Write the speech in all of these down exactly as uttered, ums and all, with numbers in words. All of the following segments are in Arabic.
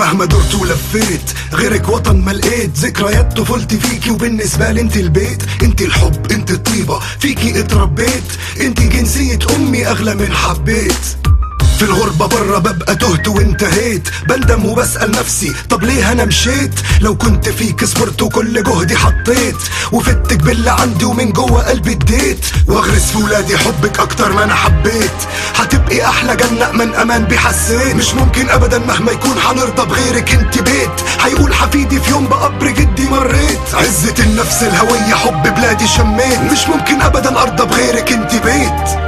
مهما درت ولفيت غيرك وطن ما لقيت. ذكريات طفولتي فيكي وبالنسبة لي انت البيت، انت الحب انت الطيبة فيكي اتربيت، انت جنسية امي اغلى من حبيت. في الغربة برا ببقى تهت وانتهيت، بندم وبسأل نفسي طب ليه انا مشيت. لو كنت فيك صبرت وكل جهدي حطيت، وفتك باللي عندي ومن جوه قلبي اديت. واغرس في ولادي حبك اكتر ما انا حبيت، هتبقي احلى جنة من امان بحسيت. مش ممكن ابدا مهما يكون حنرضى بغيرك انت بيت، هيقول حفيدي في يوم بقبر جدي مريت. عزة النفس الهوية حب بلادي شميت، مش ممكن ابدا ارضى بغيرك انت بيت.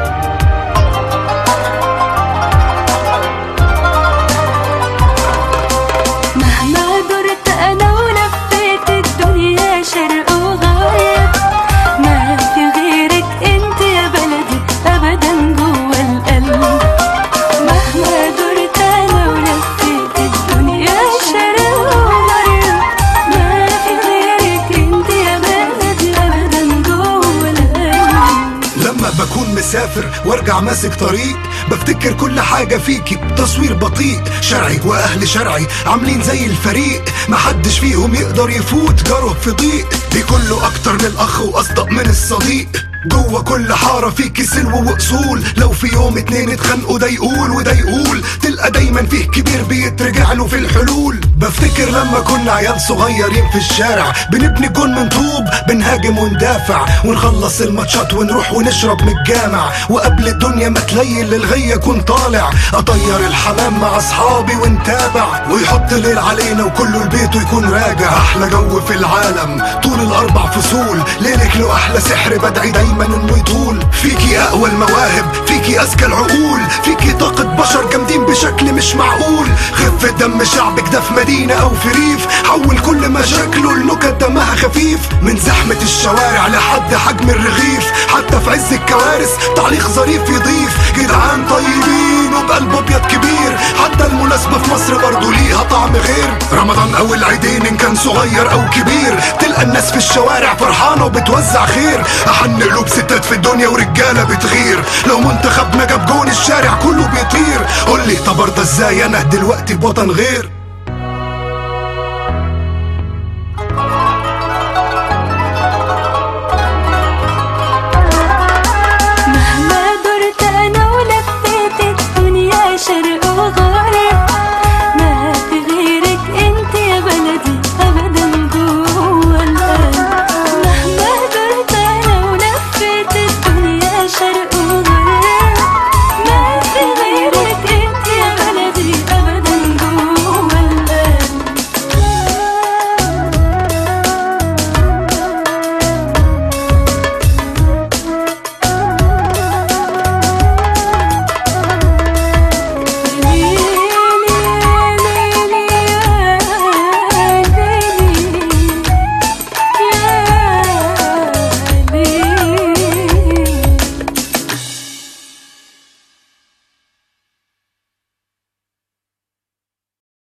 بكون مسافر وارجع ماسك طريق، بفتكر كل حاجة فيكي بتصوير بطيء. شرعي واهل شرعي عاملين زي الفريق، محدش فيهم يقدر يفوت جاره في ضيق. دي كله اكتر من الاخ واصدق من الصديق، جوه كل حارة فيكي سلو واصول. لو في يوم اتنين اتخانقوا ده يقول وده يقول، تلقى دايما فيه كبير بيترجع له في الحلول. بفتكر لما كنا عيال صغيرين في الشارع، بنبني جون من طوب بنهاجم وندافع، ونخلص الماتشات ونروح ونشرب من الجامع. وقبل الدنيا ما تليل للغاية كون طالع، اطير الحمام مع اصحابي ونتابع، ويحط ليل علينا وكله البيت ويكون راجع. احلى جو في العالم طول الاربع فصول، ليلك له احلى سحر بدعي دايما انه يطول. فيكي اقوى المواهب فيكي اذكى العقول، فيكي طاقة بشر جامدين بشكل مش معقول. خفة دم شعبك ده في مدينة او في ريف، حول كل مشاكله لنكت دمها خفيف. من زحمة الشوارع لحد حجم الرغيف، حتى في عز الكوارث تعليق ظريف يضيف. جدعان طيبين وبقلب ابيض كبير، حتى المناسبة في مصر برضو ليها طعم غير. رمضان او العيدين ان كان صغير او كبير، تلقى الناس في الشوارع فرحانة وبتوزع خير. احن قلوب ستات في الدنيا ورجالة بتغير، لو منتخبنا جاب جون الشارع كله بيطير. قولي طب ارضى ازاي انا دلوقتي بوطن غير.